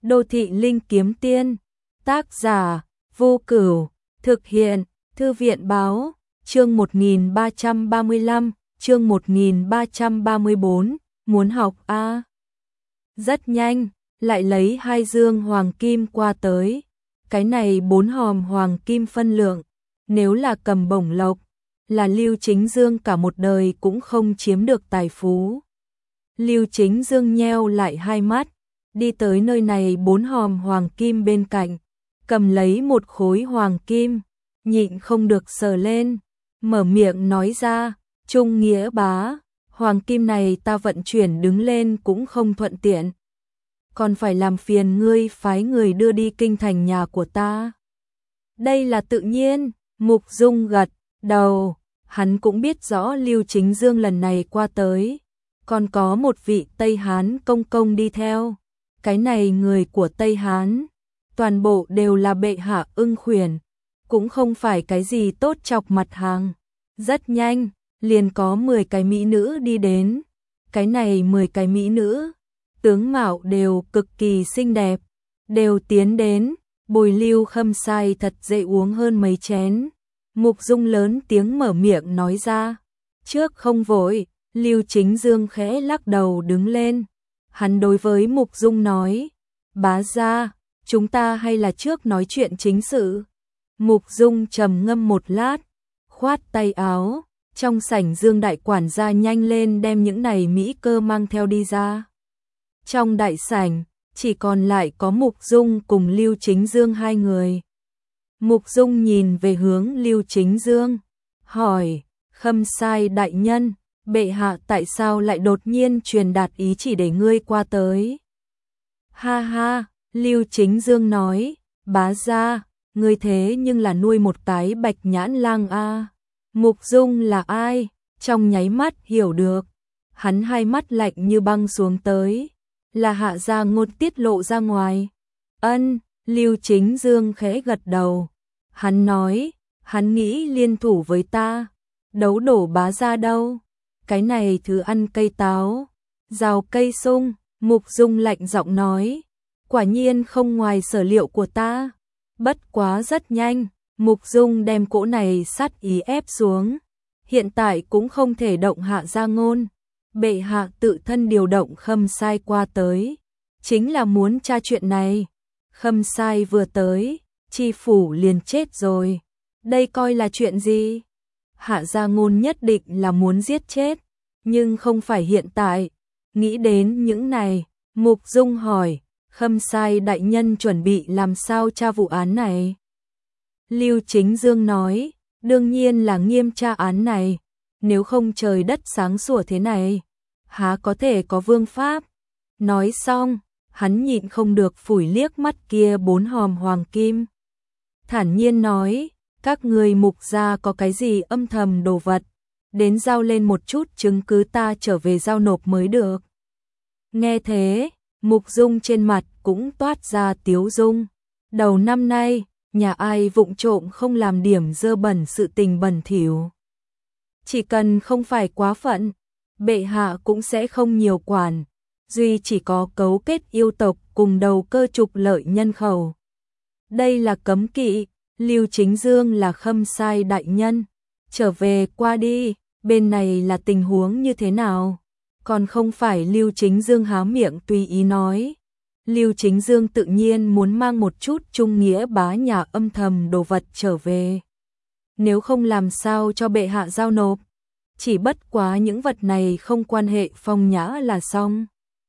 Đô thị linh kiếm tiên, tác giả, Vô Cửu, thực hiện, Thư viện báo, chương 1335, chương 1334, muốn học a. Rất nhanh, lại lấy 2 dương hoàng kim qua tới. Cái này 4 hòm hoàng kim phân lượng, nếu là cầm bổng lộc, là Lưu Chính Dương cả một đời cũng không chiếm được tài phú. Lưu Chính Dương nheo lại hai mắt, đi tới nơi này 4 hòm hoàng kim bên cạnh, cầm lấy một khối hoàng kim, nhịn không được sờ lên, mở miệng nói ra, Trung Nghĩa bá, hoàng kim này ta vận chuyển đứng lên cũng không thuận tiện. Còn phải làm phiền ngươi phái người đưa đi kinh thành nhà của ta. Đây là tự nhiên, Mục Dung gật đầu, hắn cũng biết rõ Lưu Chính Dương lần này qua tới, còn có một vị Tây Hán công công đi theo. Cái này người của Tây Hán, toàn bộ đều là bệ hạ ưng khuyển, cũng không phải cái gì tốt chọc mặt hàng. Rất nhanh, liền có 10 cái mỹ nữ đi đến. Cái này 10 cái mỹ nữ, tướng mạo đều cực kỳ xinh đẹp, đều tiến đến, bồi Lưu Khâm Sai thật dễ uống hơn mấy chén. Mục Dung lớn tiếng mở miệng nói ra, trước không vội. Lưu Chính Dương khẽ lắc đầu đứng lên, hắn đối với Mục Dung nói, bá gia, chúng ta hay là trước nói chuyện chính sự. Mục Dung trầm ngâm một lát, khoát tay áo, trong sảnh Dương đại quản gia nhanh lên đem những này mỹ cơ mang theo đi ra. Trong đại sảnh, chỉ còn lại có Mục Dung cùng Lưu Chính Dương hai người. Mục Dung nhìn về hướng Lưu Chính Dương, hỏi, Khâm Sai đại nhân, bệ hạ tại sao lại đột nhiên truyền đạt ý chỉ để ngươi qua tới? Ha ha, Lưu Chính Dương nói, bá gia, ngươi thế nhưng là nuôi một cái bạch nhãn lang a. Mục Dung là ai? Trong nháy mắt hiểu được, hắn hai mắt lạnh như băng xuống tới, là Hạ Gia Ngôn tiết lộ ra ngoài. Ân, Lưu Chính Dương khẽ gật đầu, hắn nói, hắn nghĩ liên thủ với ta, đấu đổ bá gia đâu. Cái này thứ ăn cây táo, rào cây sung. Mục Dung lạnh giọng nói, quả nhiên không ngoài sở liệu của ta. Bất quá rất nhanh, Mục Dung đem cỗ này sát ý ép xuống, hiện tại cũng không thể động Hạ Gia Ngôn. Bệ hạ tự thân điều động Khâm Sai qua tới, chính là muốn tra chuyện này. Khâm Sai vừa tới, tri phủ liền chết rồi, đây coi là chuyện gì? Hạ Gia Ngôn nhất định là muốn giết chết, nhưng không phải hiện tại. Nghĩ đến những này, Mục Dung hỏi, Khâm Sai đại nhân chuẩn bị làm sao tra vụ án này? Lưu Chính Dương nói, đương nhiên là nghiêm tra án này, nếu không trời đất sáng sủa thế này, há có thể có vương pháp. Nói xong, hắn nhịn không được phủi liếc mắt kia 4 hòm hoàng kim. Thản nhiên nói, các người Mục gia có cái gì âm thầm đồ vật, đến giao lên một chút chứng cứ ta trở về giao nộp mới được. Nghe thế, Mục Dung trên mặt cũng toát ra tiếu dung. Đầu năm nay, nhà ai vụng trộm không làm điểm dơ bẩn sự tình bẩn thỉu. Chỉ cần không phải quá phận, bệ hạ cũng sẽ không nhiều quản, duy chỉ có cấu kết yêu tộc cùng đầu cơ trục lợi nhân khẩu. Đây là cấm kỵ. Lưu Chính Dương là Khâm Sai đại nhân, trở về qua đi, bên này là tình huống như thế nào? Còn không phải Lưu Chính Dương há miệng tùy ý nói. Lưu Chính Dương tự nhiên muốn mang một chút Trung Nghĩa bá nhà âm thầm đồ vật trở về. Nếu không làm sao cho bệ hạ giao nộp, chỉ bất quá những vật này không quan hệ phong nhã là xong.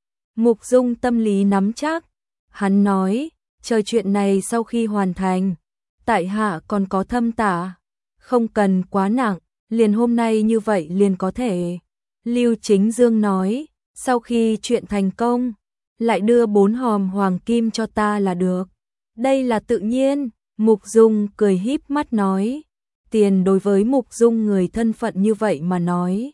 Mục Dung tâm lý nắm chắc, hắn nói, chờ chuyện này sau khi hoàn thành, tại hạ còn có thâm tả, không cần quá nặng, liền hôm nay như vậy liền có thể. Lưu Chính Dương nói, sau khi chuyện thành công, lại đưa 4 hòm hoàng kim cho ta là được. Đây là tự nhiên. Mục Dung cười híp mắt nói, tiền đối với Mục Dung người thân phận như vậy mà nói,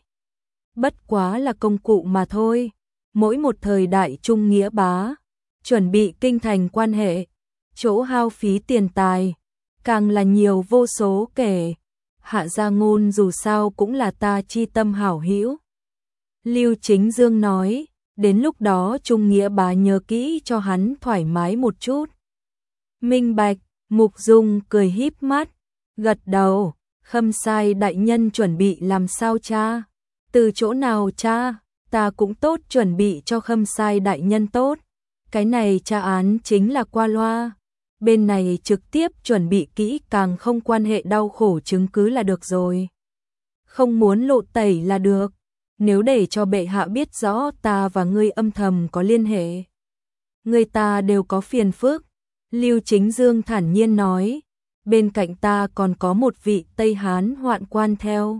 bất quá là công cụ mà thôi. Mỗi một thời đại Trung Nghĩa bá, chuẩn bị kinh thành quan hệ, chỗ hao phí tiền tài, càng là nhiều vô số kể. Hạ Gia Ngôn dù sao cũng là ta chi tâm hảo hữu. Lưu Chính Dương nói, Đến lúc đó Trung Nghĩa bá nhớ kỹ cho hắn thoải mái một chút. Minh bạch, Mục Dung cười híp mắt, gật đầu. Khâm Sai đại nhân chuẩn bị làm sao cha? Từ chỗ nào cha? Ta cũng tốt, chuẩn bị cho Khâm Sai đại nhân tốt. Cái này tra án chính là qua loa. Bên này trực tiếp chuẩn bị kỹ càng, không quan hệ đau khổ chứng cứ là được rồi. Không muốn lộ tẩy là được. Nếu để cho bệ hạ biết rõ ta và ngươi âm thầm có liên hệ, người ta đều có phiền phức. Lưu Chính Dương thản nhiên nói, bên cạnh ta còn có một vị Tây Hán hoạn quan theo.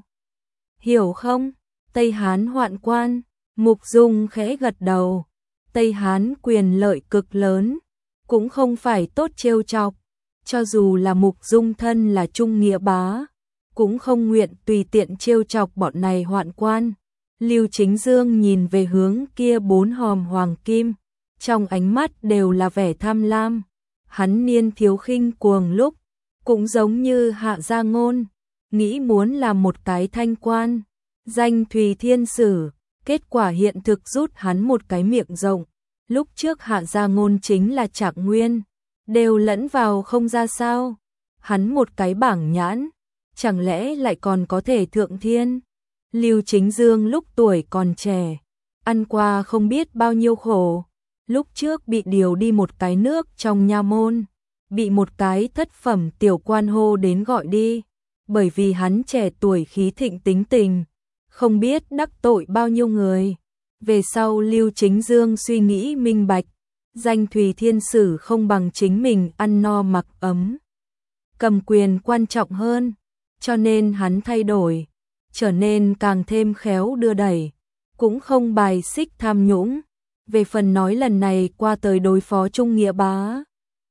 Hiểu không? Tây Hán hoạn quan. Mục Dung khẽ gật đầu. Tây Hán quyền lợi cực lớn, cũng không phải tốt trêu chọc. Cho dù là Mục Dung thân là Trung Nghĩa bá, cũng không nguyện tùy tiện trêu chọc bọn này hoạn quan. Lưu Chính Dương nhìn về hướng kia 4 hòm hoàng kim, trong ánh mắt đều là vẻ tham lam. Hắn niên thiếu khinh cuồng lúc, cũng giống như Hạ Gia Ngôn, nghĩ muốn làm một cái thanh quan, danh Thùy Thiên Sử, kết quả hiện thực rút hắn một cái miệng rộng. Lúc trước Hạ Gia Ngôn chính là Trạc Nguyên, đều lẫn vào không ra sao. Hắn một cái bảng nhãn, chẳng lẽ lại còn có thể thượng thiên? Lưu Chính Dương lúc tuổi còn trẻ, ăn qua không biết bao nhiêu khổ. Lúc trước bị điều đi một cái nước trong nha môn, bị một cái thất phẩm tiểu quan hô đến gọi đi, bởi vì hắn trẻ tuổi khí thịnh tính tình, không biết đắc tội bao nhiêu người. Về sau Lưu Chính Dương suy nghĩ minh bạch, danh Thùy Thiên Sử không bằng chính mình ăn no mặc ấm, cầm quyền quan trọng hơn, cho nên hắn thay đổi, trở nên càng thêm khéo đưa đẩy, cũng không bài xích tham nhũng. Về phần nói lần này qua tới đối phó Trung Nghĩa bá,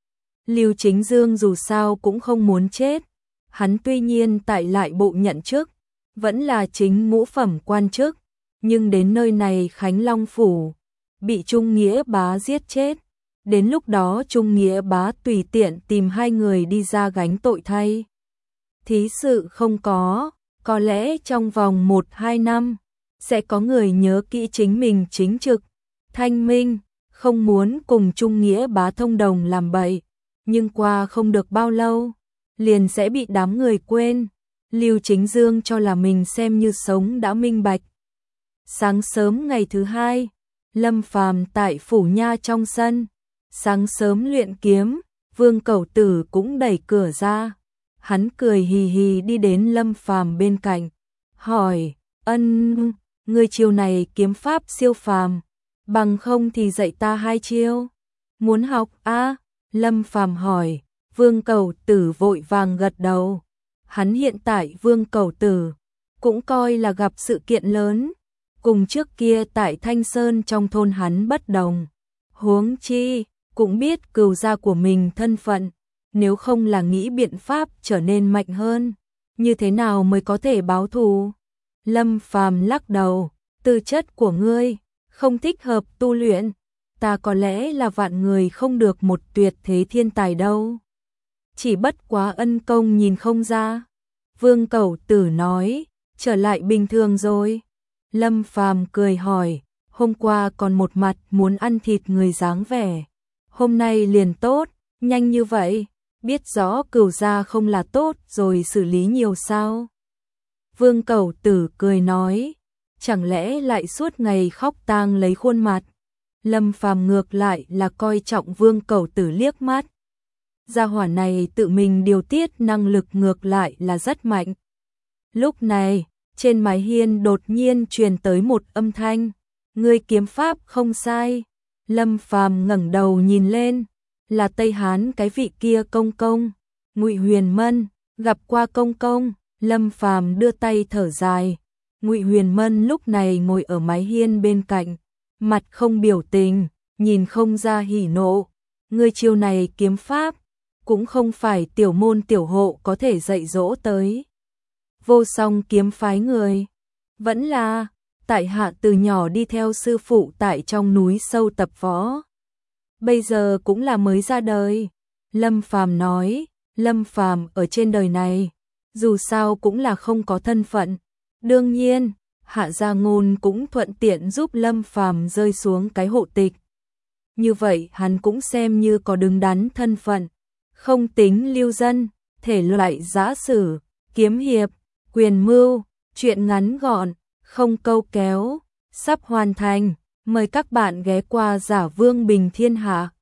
Lưu Chính Dương dù sao cũng không muốn chết. Hắn tuy nhiên tại lại bộ nhận chức, vẫn là chính ngũ phẩm quan chức, nhưng đến nơi này Khánh Long Phủ, bị Trung Nghĩa bá giết chết. Đến lúc đó Trung Nghĩa bá tùy tiện tìm 2 người đi ra gánh tội thay. Thí sự không có lẽ trong vòng 1-2 năm, sẽ có người nhớ kỹ chính mình chính trực, thanh minh, không muốn cùng Trung Nghĩa bá thông đồng làm bậy, nhưng qua không được bao lâu, liền sẽ bị đám người quên. Lưu Chính Dương cho là mình xem như sống đã minh bạch. Sáng sớm ngày thứ 2, Lâm Phàm tại phủ nha trong sân, sáng sớm luyện kiếm, Vương Cẩu Tử cũng đẩy cửa ra. Hắn cười hì hì đi đến Lâm Phàm bên cạnh, hỏi, Ân, người chiêu này kiếm pháp siêu phàm, bằng không thì dạy ta 2 chiêu. Muốn học a? Lâm Phàm hỏi. Vương Cẩu Tử vội vàng gật đầu. Hắn hiện tại Vương Cẩu Tử cũng coi là gặp sự kiện lớn, cùng trước kia tại Thanh Sơn trong thôn hắn bất đồng. Huống chi, cũng biết cừu gia của mình thân phận, nếu không là nghĩ biện pháp trở nên mạnh hơn, như thế nào mới có thể báo thù? Lâm Phàm lắc đầu, tư chất của ngươi không thích hợp tu luyện, ta có lẽ là vạn người không được một tuyệt thế thiên tài đâu. Chỉ bất quá ân công nhìn không ra. Vương Cẩu Tử nói, trở lại bình thường rồi. Lâm Phàm cười hỏi, hôm qua còn một mặt muốn ăn thịt người dáng vẻ, hôm nay liền tốt, nhanh như vậy, biết rõ cừu gia không là tốt rồi xử lý nhiều sao? Vương Cẩu Tử cười nói, chẳng lẽ lại suốt ngày khóc tang lấy khuôn mặt? Lâm Phàm ngược lại là coi trọng Vương Cẩu Tử liếc mắt. Gia hỏa này tự mình điều tiết năng lực ngược lại là rất mạnh. Lúc này, trên mái hiên đột nhiên truyền tới một âm thanh, ngươi kiếm pháp không sai. Lâm Phàm ngẩng đầu nhìn lên, là Tây Hán cái vị kia công công, Ngụy Huyền Mân, gặp qua công công. Lâm Phàm đưa tay thở dài. Ngụy Huyền Mân lúc này ngồi ở mái hiên bên cạnh, mặt không biểu tình, nhìn không ra hỉ nộ. Ngươi chiêu này kiếm pháp, cũng không phải tiểu môn tiểu hộ có thể dạy dỗ tới. Vô Song kiếm phái người, vẫn là tại hạ từ nhỏ đi theo sư phụ tại trong núi sâu tập võ, bây giờ cũng là mới ra đời. Lâm Phàm nói, Lâm Phàm ở trên đời này, dù sao cũng là không có thân phận. Đương nhiên, Hạ Gia Ngôn cũng thuận tiện giúp Lâm Phàm rơi xuống cái hộ tịch. Như vậy hắn cũng xem như có đứng đắn thân phận, không tính lưu dân, thể loại giã sử, kiếm hiệp, quyền mưu, truyện ngắn gọn, không câu kéo, sắp hoàn thành. Mời các bạn ghé qua Giả Vương Bình Thiên Hạ.